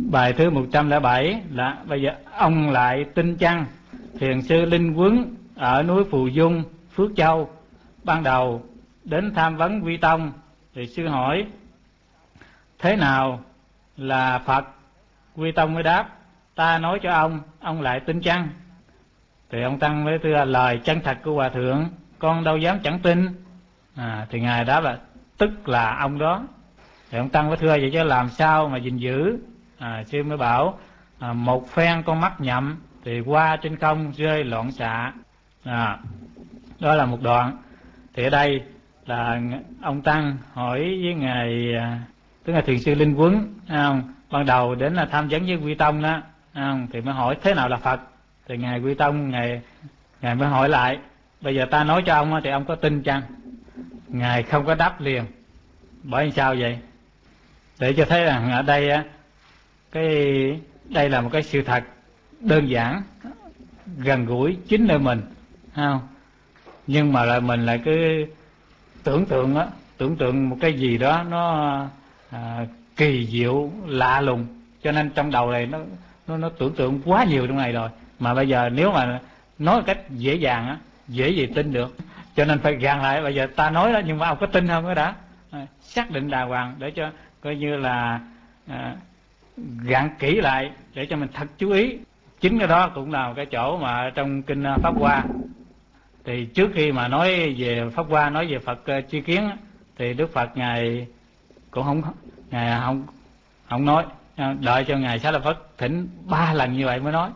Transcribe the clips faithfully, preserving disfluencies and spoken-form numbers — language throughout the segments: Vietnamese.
Bài thứ một trăm lẻ bảy là bây giờ ông lại tin chăng? Thiền sư Linh Quấn ở núi Phù Dung, Phước Châu ban đầu đến tham vấn Vi Tông, thì sư hỏi thế nào là Phật? Vi Tông mới đáp: ta nói cho ông, ông lại tin chăng? Thì ông Tăng mới thưa: lời chân thật của Hòa Thượng con đâu dám chẳng tin. À, thì Ngài đáp là tức là ông đó. Thì ông Tăng mới thưa: vậy chứ làm sao mà gìn giữ? À, sư mới bảo: à, một phen con mắt nhậm thì qua trên không rơi loạn xạ. À, đó là một đoạn. Thì ở đây là ông Tăng hỏi với Ngài, tức là Thiền sư Linh Quấn, không? Ban đầu đến là tham vấn với Quy Tông đó, không? Thì mới hỏi thế nào là Phật. Thì Ngài Quy Tông Ngài, Ngài mới hỏi lại: bây giờ ta nói cho ông thì ông có tin chăng? Ngài không có đáp liền. Bởi sao vậy? Để cho thấy rằng ở đây á, cái đây là một cái sự thật đơn giản, gần gũi chính nơi mình, không? Nhưng mà là mình lại cứ tưởng tượng á, tưởng tượng một cái gì đó nó à, kỳ diệu lạ lùng, cho nên trong đầu này nó nó nó tưởng tượng quá nhiều trong này rồi. Mà bây giờ nếu mà nói một cách dễ dàng á, dễ gì tin được, cho nên phải gàn lại. Bây giờ ta nói đó, nhưng mà ông có tin không? Cái đã à, xác định đàng hoàng để cho coi như là à, gạn kỹ lại để cho mình thật chú ý. Chính cái đó cũng là cái chỗ mà trong kinh Pháp Hoa, thì trước khi mà nói về Pháp Hoa, nói về Phật uh, tri kiến, thì Đức Phật Ngài cũng không Ngài không không nói, đợi cho Ngài Xá Lợi Phất thỉnh ba lần như vậy mới nói.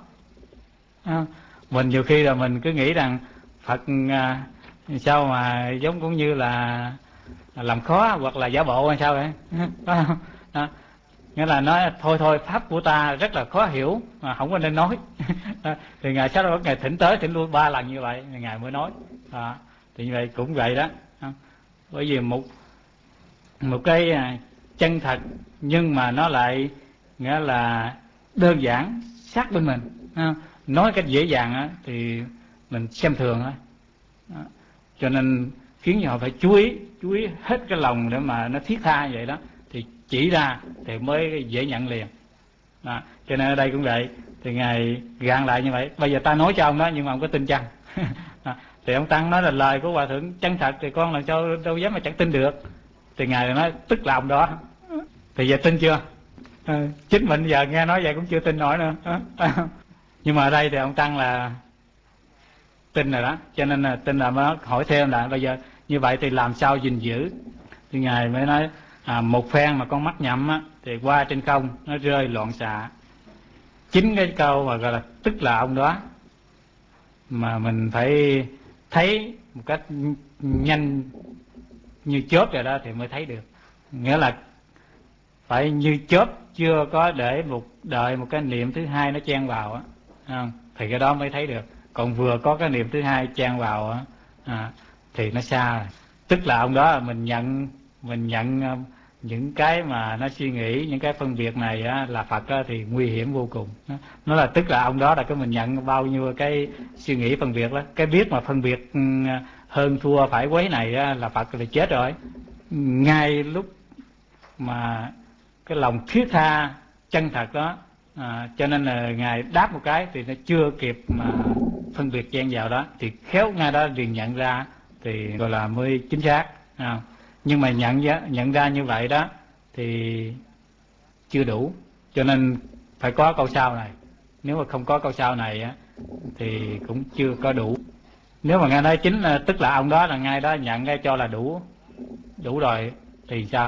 Mình nhiều khi là mình cứ nghĩ rằng Phật uh, sao mà giống cũng như là làm khó hoặc là giả bộ hay sao vậy. Đó. Nghĩa là nói thôi thôi pháp của ta rất là khó hiểu mà không có nên nói. Thì Ngài Xá Lợi Phất Ngài thỉnh tới thỉnh luôn ba lần như vậy Ngài mới nói. À, thì như vậy cũng vậy đó. Bởi vì một một cái chân thật nhưng mà nó lại nghĩa là đơn giản sát bên mình. Nói cách dễ dàng á, thì mình xem thường thôi. Cho nên khiến cho họ phải chú ý, chú ý hết cái lòng để mà nó thiết tha vậy đó, thì chỉ ra thì mới dễ nhận liền. Đó. Cho nên ở đây cũng vậy. Thì Ngài gạn lại như vậy: bây giờ ta nói cho ông đó, nhưng mà ông có tin chăng? Thì ông Tăng nói là lời của Hòa Thượng chân thật, thì con làm sao đâu dám mà chẳng tin được. Thì Ngài nói tức là ông đó. Thì giờ tin chưa? À, chính mình giờ nghe nói vậy cũng chưa tin nổi nữa. Nhưng mà ở đây thì ông Tăng là tin rồi đó, cho nên là tin là mới hỏi thêm là bây giờ như vậy thì làm sao gìn giữ. Thì Ngài mới nói à, một phen mà con mắt nhậm á, thì qua trên không nó rơi loạn xạ. Chính cái câu mà gọi là tức là ông đó mà mình phải thấy một cách nhanh như chớp rồi đó thì mới thấy được. Nghĩa là phải như chớp, chưa có để một đợi một cái niệm thứ hai nó chen vào á, không? Thì cái đó mới thấy được. Còn vừa có cái niệm thứ hai chen vào á, à, thì nó xa rồi. Tức là ông đó mình nhận mình nhận những cái mà nó suy nghĩ, những cái phân biệt này á, là Phật á, thì nguy hiểm vô cùng. Nó là tức là ông đó là cái mình nhận bao nhiêu cái suy nghĩ phân biệt đó, cái biết mà phân biệt hơn thua phải quấy này á, là Phật thì chết rồi. Ngay lúc mà cái lòng thiết tha chân thật đó, à, cho nên là Ngài đáp một cái thì nó chưa kịp mà phân biệt chen vào đó, thì khéo ngay đó liền nhận ra, thì gọi là mới chính xác. À, nhưng mà nhận nhận ra như vậy đó thì chưa đủ, cho nên phải có câu sau này. Nếu mà không có câu sau này á, thì cũng chưa có đủ. Nếu mà Ngài nói chính là tức là ông đó là ngay đó nhận cái cho là đủ đủ rồi thì sao?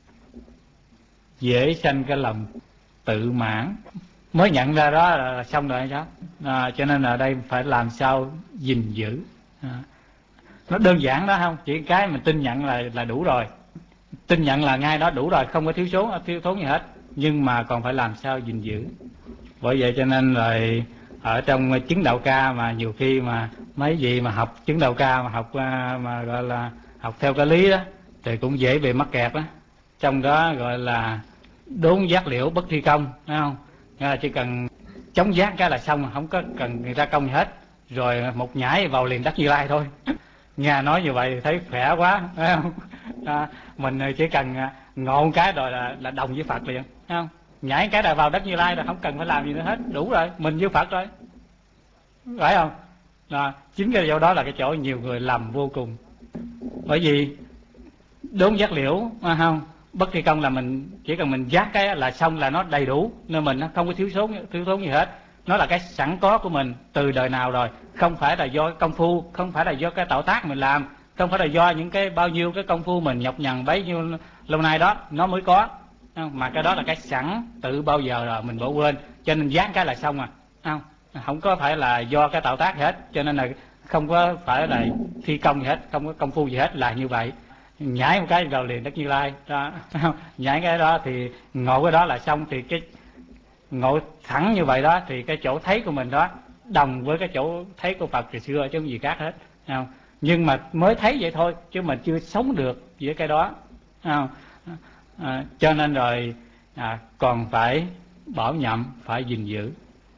Dễ sanh cái lòng tự mãn, mới nhận ra đó là xong rồi hay sao? À, cho nên là đây phải làm sao gìn giữ. À, nó đơn giản đó, không chỉ cái mình tin nhận là là đủ rồi, tin nhận là ngay đó đủ rồi, không có thiếu số thiếu thốn gì hết, nhưng mà còn phải làm sao gìn giữ. Bởi vậy cho nên là ở trong chứng đạo ca mà nhiều khi mà mấy vị mà học chứng đạo ca mà học mà gọi là học theo cái lý đó thì cũng dễ bị mắc kẹt đó. Trong đó gọi là đốn giác liễu bất thi công, thấy không? Nghĩa là chỉ cần chống giác cái là xong, không có cần người ta công gì hết, rồi một nhảy vào liền đắc Như Lai thôi. Nghe nói như vậy thấy khỏe quá, thấy không? À, mình chỉ cần ngộ cái rồi là, là đồng với Phật liền, thấy không? nhảy cái là vào đất Như Lai rồi, không cần phải làm gì nữa hết, đủ rồi, mình như Phật rồi, phải không? Đó, chính cái chỗ đó là cái chỗ nhiều người lầm vô cùng. Bởi vì đốn giác liễu, không, bất kỳ công là mình chỉ cần mình giác cái là xong, là nó đầy đủ, nên mình nó không có thiếu thốn thiếu thốn gì hết. Nó là cái sẵn có của mình từ đời nào rồi, không phải là do công phu, không phải là do cái tạo tác mình làm, không phải là do những cái bao nhiêu cái công phu mình nhọc nhằn bấy nhiêu lâu nay đó nó mới có, mà cái đó là cái sẵn tự bao giờ rồi mình bỏ quên, cho nên giác cái là xong à, không không có phải là do cái tạo tác gì hết, cho nên là không có phải là thi công gì hết, không có công phu gì hết, là như vậy. Nhảy một cái vào liền đất Như Lai đó. Nhảy cái đó thì ngộ cái đó là xong, thì cái ngộ thẳng như vậy đó thì cái chỗ thấy của mình đó đồng với cái chỗ thấy của Phật từ xưa, chứ không gì khác hết, không? Nhưng mà mới thấy vậy thôi, chứ mình chưa sống được với cái đó, không? À, cho nên rồi à, còn phải bảo nhậm, phải gìn giữ.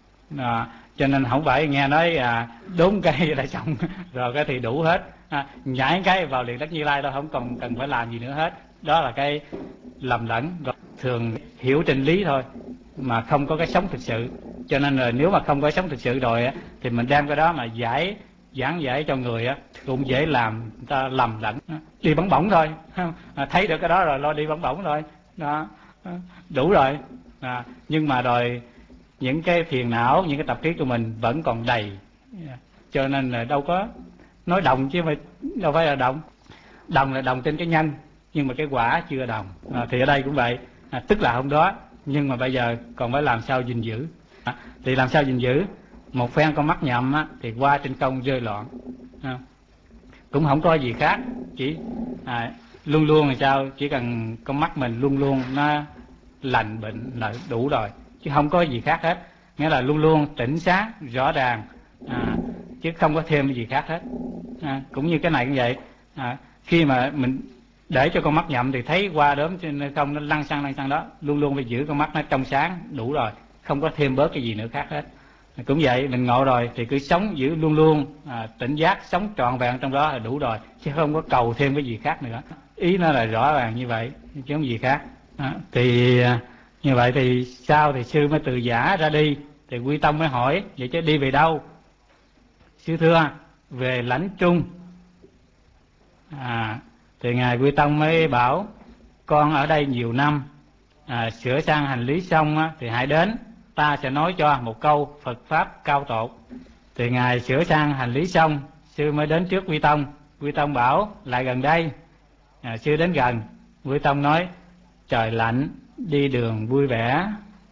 À, cho nên không phải nghe nói à, đốn cây là xong rồi cái thì đủ hết, à, nhảy cái vào liền đất Như Lai đâu, không còn cần phải làm gì nữa hết. Đó là cái lầm lẫn, thường hiểu trên lý thôi mà không có cái sống thực sự. Cho nên là nếu mà không có sống thực sự rồi á, thì mình đem cái đó mà giải giảng giải cho người á cũng dễ làm người ta lầm lẫn, đi bóng bổng thôi, à, thấy được cái đó rồi lo đi bóng bổng thôi đó, đủ rồi. À, nhưng mà rồi những cái phiền não, những cái tập khí của mình vẫn còn đầy, cho nên là đâu có nói đồng, chứ mà đâu phải là đồng. Đồng là đồng trên cái nhân, nhưng mà cái quả chưa đồng. À, thì ở đây cũng vậy, à, tức là hôm đó, nhưng mà bây giờ còn phải làm sao gìn giữ. À, thì làm sao gìn giữ? Một phen con mắt nhậm á, thì qua trên công rơi loạn, à, cũng không có gì khác, chỉ à, luôn luôn là sao, chỉ cần con mắt mình luôn luôn nó lành bệnh là đủ rồi, chứ không có gì khác hết. Nghĩa là luôn luôn tỉnh sáng rõ ràng, à, chứ không có thêm gì khác hết. À, cũng như cái này cũng vậy, à, khi mà mình để cho con mắt nhậm thì thấy qua đốm trên không nó lăn xăng lăn xăng đó, luôn luôn phải giữ con mắt nó trong sáng đủ rồi, không có thêm bớt cái gì nữa khác hết. À, cũng vậy, mình ngộ rồi thì cứ sống giữ luôn luôn à, tỉnh giác, sống trọn vẹn trong đó là đủ rồi, chứ không có cầu thêm cái gì khác nữa. Ý nó là rõ ràng như vậy chứ không gì khác. À, thì như vậy thì sau thì sư mới từ giả ra đi, thì Quy Tông mới hỏi vậy chứ đi về đâu? Sư thưa về Lãnh Trung. À, thì ngài Quy Tông mới bảo con ở đây nhiều năm, à, sửa sang hành lý xong á, thì hãy đến, ta sẽ nói cho một câu Phật pháp cao tột. Thì ngài sửa sang hành lý xong, sư mới đến trước Quy Tông. Quy Tông bảo lại gần đây. À, sư đến gần, Quy Tông nói trời lạnh đi đường vui vẻ.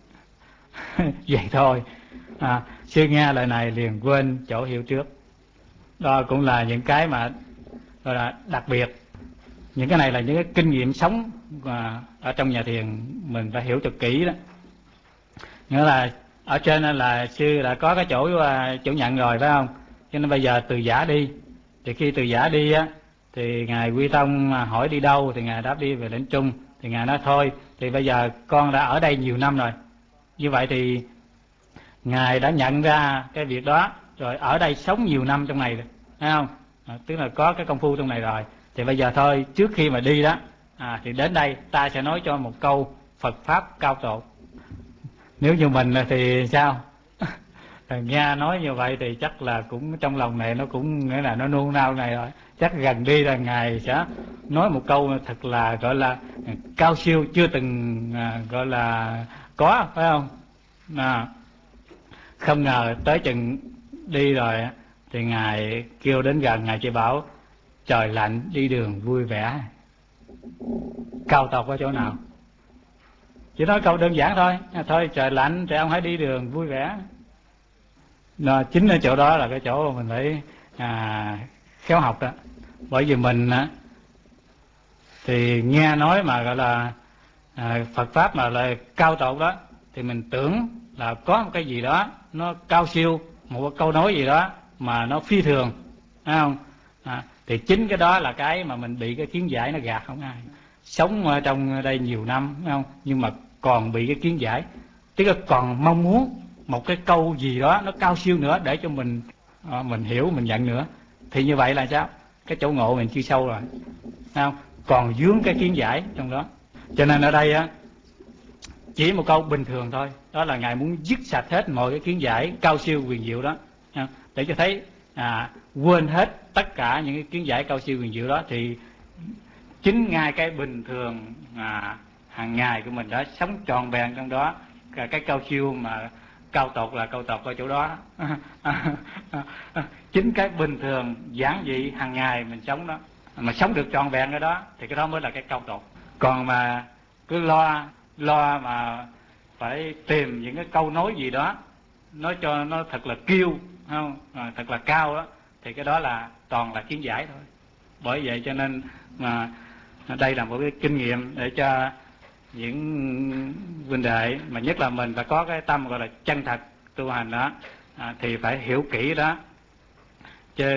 Vậy thôi. À, sư nghe lời này liền quên chỗ hiểu trước. Đó cũng là những cái mà gọi là đặc biệt. Những cái này là những cái kinh nghiệm sống mà ở trong nhà thiền mình phải hiểu thật kỹ đó. Nghĩa là ở trên là sư đã có cái chỗ chỗ nhận rồi, phải không? Cho nên bây giờ từ giả đi. Thì khi từ giả đi á, thì ngài Quy Tông hỏi đi đâu, thì ngài đáp đi về Lãnh Trung. Thì ngài nói thôi, thì bây giờ con đã ở đây nhiều năm rồi, như vậy thì ngài đã nhận ra cái việc đó rồi, ở đây sống nhiều năm trong này rồi, thấy không? À, tức là có cái công phu trong này rồi. Thì bây giờ thôi, trước khi mà đi đó, à, thì đến đây ta sẽ nói cho một câu Phật pháp cao tột. Nếu như mình thì sao? Nghe nói như vậy thì chắc là cũng trong lòng này nó cũng nghĩa là nó nôn nao này rồi, chắc gần đi là ngài sẽ nói một câu thật là gọi là cao siêu, chưa từng à, gọi là có, phải không? À, không ngờ tới chừng đi rồi thì ngài kêu đến gần, ngài chỉ bảo trời lạnh đi đường vui vẻ. Cao tột ở chỗ nào? Chỉ nói câu đơn giản thôi, à, thôi trời lạnh thì ông hãy đi đường vui vẻ. Nó, chính ở chỗ đó là cái chỗ mình phải à, khéo học đó. Bởi vì mình á, thì nghe nói mà gọi là à, Phật pháp mà là cao tột đó, thì mình tưởng là có một cái gì đó nó cao siêu, một câu nói gì đó mà nó phi thường, phải không? À, thì chính cái đó là cái mà mình bị cái kiến giải nó gạt không ai. Sống ở trong đây nhiều năm, phải không? Nhưng mà còn bị cái kiến giải, tức là còn mong muốn một cái câu gì đó nó cao siêu nữa để cho mình à, mình hiểu, mình nhận nữa. Thì như vậy là sao? Cái chỗ ngộ mình chưa sâu rồi, phải không? Còn vướng cái kiến giải trong đó. Cho nên ở đây á, chỉ một câu bình thường thôi, đó là Ngài muốn dứt sạch hết mọi cái kiến giải cao siêu huyền diệu đó, để cho thấy à, quên hết tất cả những cái kiến giải cao siêu huyền diệu đó, thì chính ngay cái bình thường à, hàng ngày của mình đã sống tròn vẹn trong đó. Cái, cái cao siêu mà cao tột là cao tột ở chỗ đó. Chính cái bình thường giản dị hàng ngày mình sống đó, mà sống được tròn vẹn ở đó, thì cái đó mới là cái cao tột. Còn mà cứ lo lo mà phải tìm những cái câu nói gì đó nói cho nó thật là kiêu, không à, thật là cao đó, thì cái đó là toàn là kiến giải thôi. Bởi vậy cho nên mà đây là một cái kinh nghiệm để cho những huynh đệ, mà nhất là mình phải có cái tâm gọi là chân thật tu hành đó, à, thì phải hiểu kỹ đó. Chứ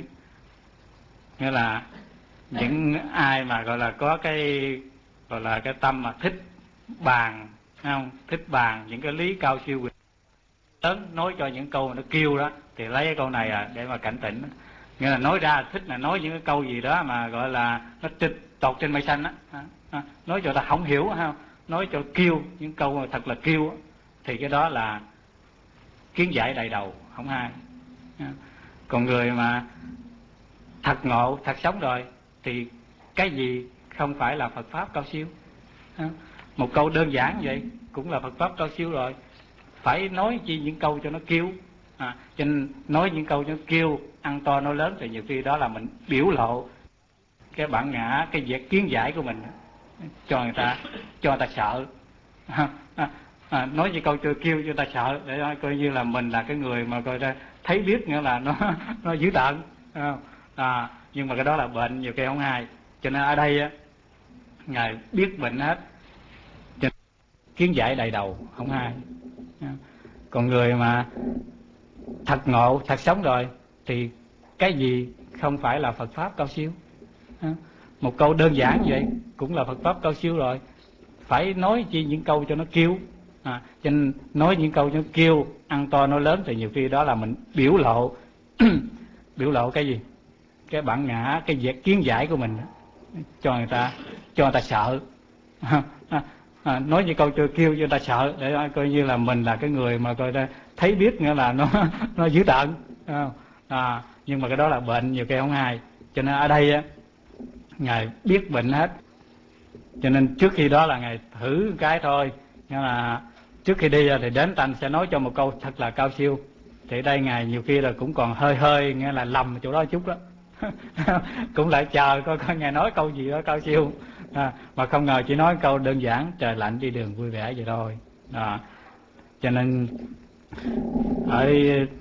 nghĩa là những ai mà gọi là có cái gọi là cái tâm mà thích bàn, không thích bàn những cái lý cao siêu lớn, nói cho những câu nó kêu đó, thì lấy cái câu này à để mà cảnh tỉnh. Nghĩa là nói ra thích là nói những cái câu gì đó mà gọi là nó trịch tọt trên mây xanh á, nói cho ta không hiểu, không nói cho kêu những câu thật là kêu, thì cái đó là kiến giải đầy đầu không hay. Còn người mà thật ngộ thật sống rồi thì cái gì không phải là Phật pháp cao siêu. Một câu đơn giản vậy cũng là Phật pháp cao siêu rồi, phải nói chi những câu cho nó kêu, à, cho nên nói những câu cho nó kêu ăn to nói lớn, thì nhiều khi đó là mình biểu lộ cái bản ngã, cái việc kiến giải của mình cho người ta, cho người ta sợ. à, à, à, nói những câu cho kêu cho người ta sợ, để coi như là mình là cái người mà coi ta thấy biết, nghĩa là nó nó dữ tợn. à, à, nhưng mà cái đó là bệnh, nhiều khi không hay. Cho nên ở đây á, Ngài biết bệnh hết, kiến giải đầy đầu không hay. Còn người mà thật ngộ thật sống rồi thì cái gì không phải là Phật pháp cao siêu. Một câu đơn giản vậy cũng là Phật pháp cao siêu rồi, phải nói chi những câu cho nó kêu, à, cho nên nói những câu cho nó kêu ăn to nói lớn, thì nhiều khi đó là mình biểu lộ biểu lộ cái gì, cái bản ngã, cái việc kiến giải của mình cho người ta, cho người ta sợ. À, nói những câu cho kêu cho người ta sợ, để coi như là mình là cái người mà coi ta thấy biết, nghĩa là nó nó dữ tợn. À, nhưng mà cái đó là bệnh, nhiều khi không hay. Cho nên ở đây á, Ngài biết bệnh hết, cho nên trước khi đó là Ngài thử cái thôi. Nghĩa là trước khi đi thì đến tanh sẽ nói cho một câu thật là cao siêu, thì đây Ngài nhiều khi là cũng còn hơi hơi nghĩa là lầm chỗ đó chút đó. Cũng lại chờ coi coi Ngài nói câu gì đó cao siêu, à, mà không ngờ chỉ nói câu đơn giản trời lạnh đi đường vui vẻ vậy thôi. À, cho nên ở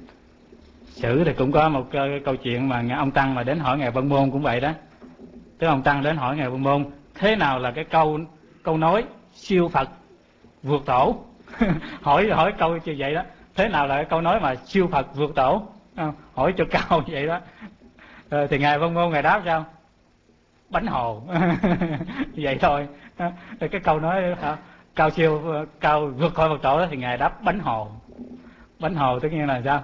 sử thì cũng có một cái câu chuyện mà ông Tăng mà đến hỏi Ngài Vân Môn cũng vậy đó. Tức ông Tăng đến hỏi Ngài Vân Môn thế nào là cái câu câu nói siêu Phật vượt tổ. hỏi hỏi câu như vậy đó, thế nào là cái câu nói mà siêu Phật vượt tổ, à, hỏi cho cao vậy đó. À, thì Ngài Vân Môn Ngài đáp sao? Bánh hồ. Vậy thôi. À, cái câu nói à, cao siêu cao vượt khỏi Phật tổ đó, thì Ngài đáp bánh hồ. Bánh hồ tức nghĩa là sao?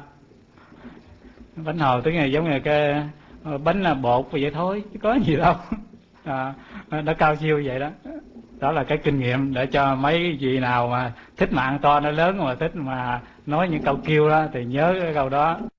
Bánh hồ tức là giống như cái bánh là bột vậy thôi, chứ có gì đâu. À, nó cao siêu vậy đó. Đó là cái kinh nghiệm để cho mấy vị nào mà thích mà ăn to nó lớn, mà thích mà nói những câu kêu đó thì nhớ cái câu đó.